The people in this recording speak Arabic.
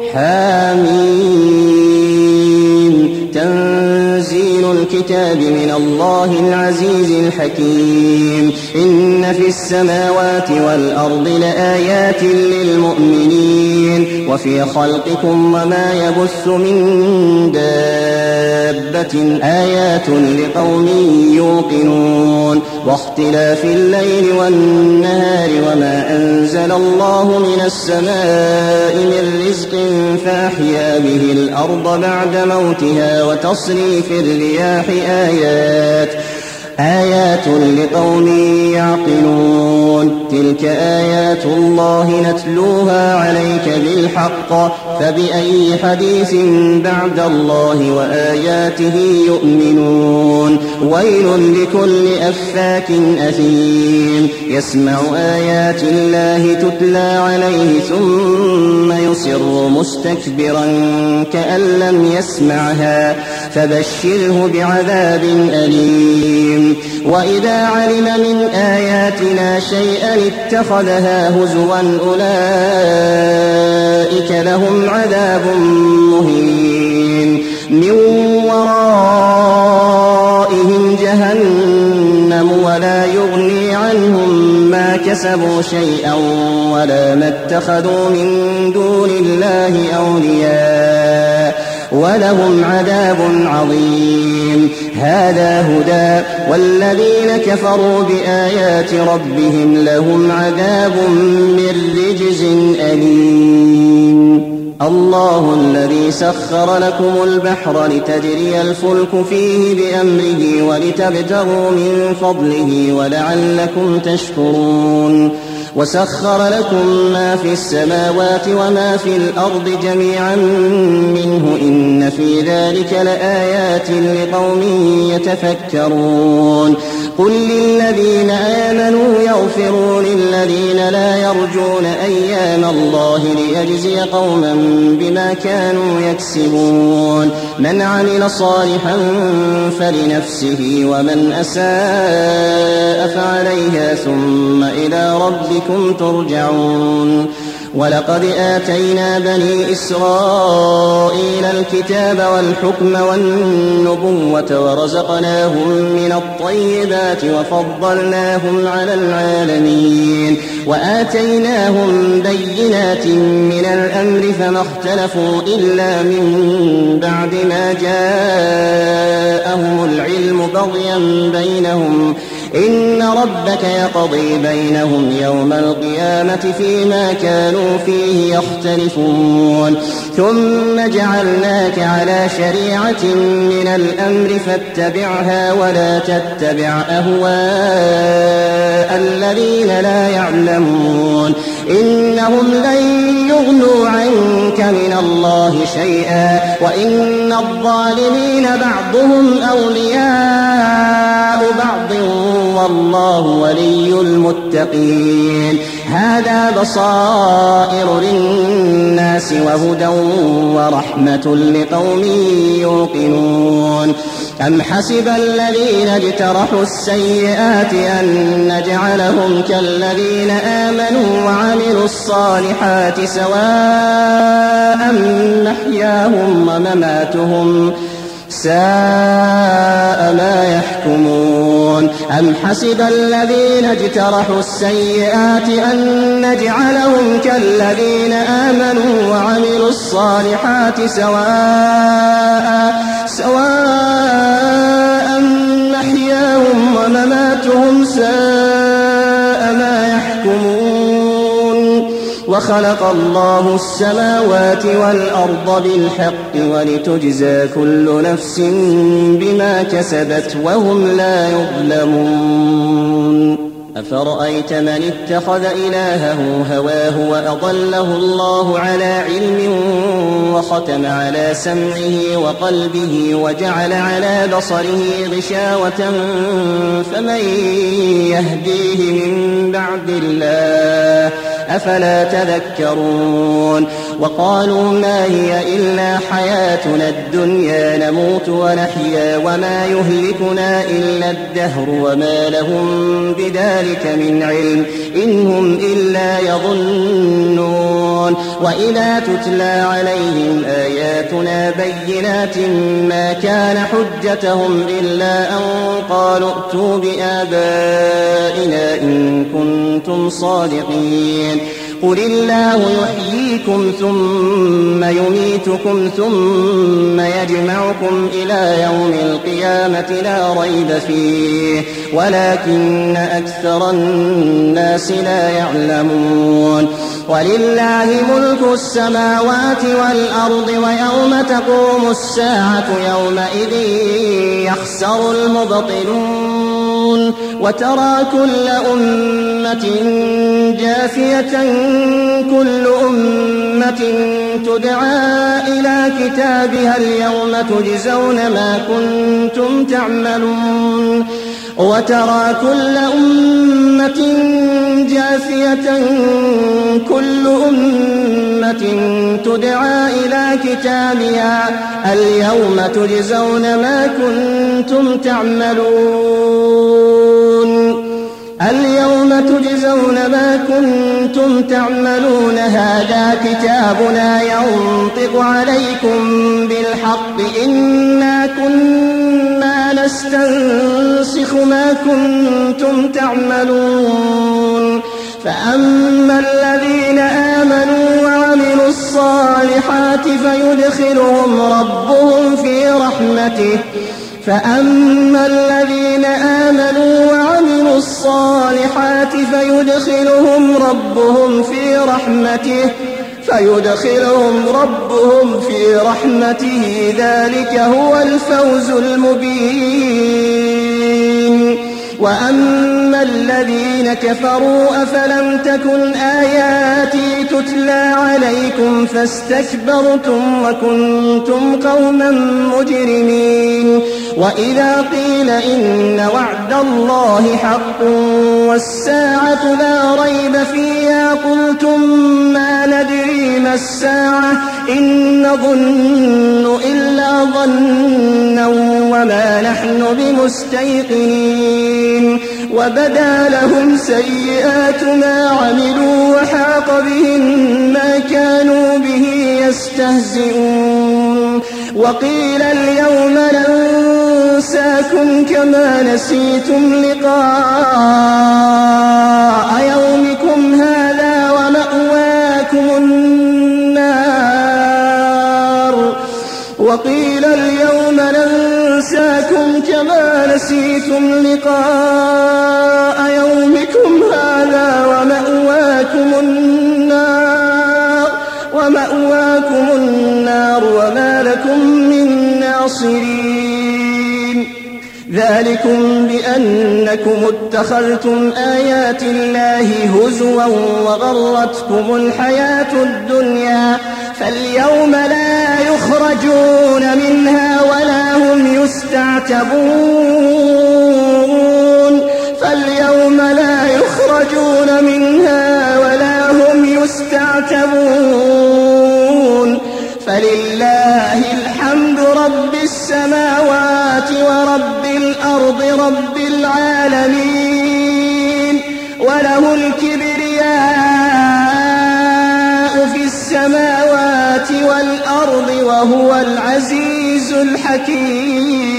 حميم تنزيل الكتاب من الله العزيز الحكيم إن في السماوات والأرض لآيات للمؤمنين وفي خلقكم وما يبث من دابة آيات لقوم يوقنون واختلاف الليل والنهار وما أنزل الله من السماء من رزق فأحيا به الأرض بعد موتها وتصريف الرياح آيات لقوم يعقلون تلك آيات الله نتلوها عليك بالحق فبأي حديث بعد الله وآياته يؤمنون ويل لكل أفاك أثيم يسمع آيات الله تتلى عليه ثم يصر مستكبرا كأن لم يسمعها فبشره بعذاب أليم وإذا علم من آياتنا شيئا اتخذها هزوا أولئك لهم عذاب مهين من ورائهم جهنم ولا يغني عنهم ما كسبوا شيئا ولا ما اتخذوا من دون الله أولياء ولهم عذاب عظيم هذا هدى والذين كفروا بآيات ربهم لهم عذاب من رجز أليم الله الذي سخر لكم البحر لتجري الفلك فيه بأمره ولتبتغوا من فضله ولعلكم تشكرون وسخر لكم ما في السماوات وما في الأرض جميعا منه إن في ذلك لآيات لقوم يتفكرون قل للذين آمنوا يغفروا للذين لا يرجون أيام الله ليجزي قوما بما كانوا يكسبون من عمل صالحا فلنفسه ومن أساء فعليها ثم إلى ربكم ترجعون ولقد آتينا بني إسرائيل الكتاب والحكم والنبوة ورزقناهم من الطيبات وفضلناهم على العالمين وآتيناهم بينات من الأمر فما اختلفوا إلا من بعد ما جاءهم العلم بغيا بينهم إن ربك يقضي بينهم يوم القيامة فيما كانوا فيه يختلفون ثم جعلناك على شريعة من الأمر فاتبعها ولا تتبع أهواء الذين لا يعلمون إنهم لن يغنوا عنك من الله شيئا وإن الظالمين بعضهم أولياء بعض والله ولي المتقين هذا بصائر للناس وهدى ورحمة لقوم يوقنون أم حسب الذين اجترحوا السيئات أن نجعلهم كالذين آمنوا وعملوا الصالحات سواء محياهم ومماتهم ساء ما يحكمون أم حسب الذين اجترحوا السيئات أن نجعلهم كالذين آمنوا وعملوا الصالحات سواء محياهم ومماتهم ساء ما يحكمون وخلق الله السماوات والأرض بالحق ولتجزى كل نفس بما كسبت وهم لا يظلمون أفرأيت من اتخذ إلهه هواه وأضله الله على علم وختم على سمعه وقلبه وجعل على بصره غشاوة فمن يهديه من بعد الله أفلا تذكرون وقالوا ما هي إلا حياتنا الدنيا نموت ونحيا وما يهلكنا إلا الدهر وما لهم بذلك من علم إن هم إلا يظنون وإذا تتلى عليهم آياتنا بينات ما كان حجتهم إلا أن قالوا ائتوا بآبائنا إن كنتم صادقين قل الله يحييكم ثم يميتكم ثم يجمعكم إلى يوم القيامة لا ريب فيه ولكن أكثر الناس لا يعلمون ولله ملك السماوات والأرض ويوم تقوم الساعة يومئذ يخسر المبطلون وترى كل أمة جاثية كل أمة تدعى إلى كتابها اليوم تجزون ما كنتم تعملون وترى كل أمة جاثية كل أمة تدعى إلى كتابها اليوم تجزون ما كنتم تعملون هذا كتابنا ينطق عليكم بالحق إنا كنا نستنسخ ما كنتم تعملون فأما الذين آمنوا وعملوا الصالحات فيدخلهم ربهم في رحمته ذلك هو الفوز المبين وأما الذين كفروا أفلم تكن آياتي تتلى عليكم فاستكبرتم وكنتم قوما مجرمين وإذا قيل إن وعد الله حق والساعة لا ريب فيها قلتم ما ندري ما الساعة إن نظن إلا ظنا وما نحن بمستيقنين وبدا لهم سيئات ما عملوا وحاق بهم ما كانوا به يستهزئون وقيل اليوم ننساكم كما نسيتم لقاء يومكم هذا ومأواكم النار وقيل اليوم ننساكم كما نسيتم لقاء يومكم هذا ومأواكم النار وما لكم من ناصرين ذلكم بأنكم اتخذتم آيات الله هزوا وغرتكم الحياة الدنيا فاليوم لا يخرجون منها ولا هم يستعتبون فلله الحمد رب السماوات ورب الأرض رب العالمين وله الكبرياء في السماوات والأرض وهو العزيز الحكيم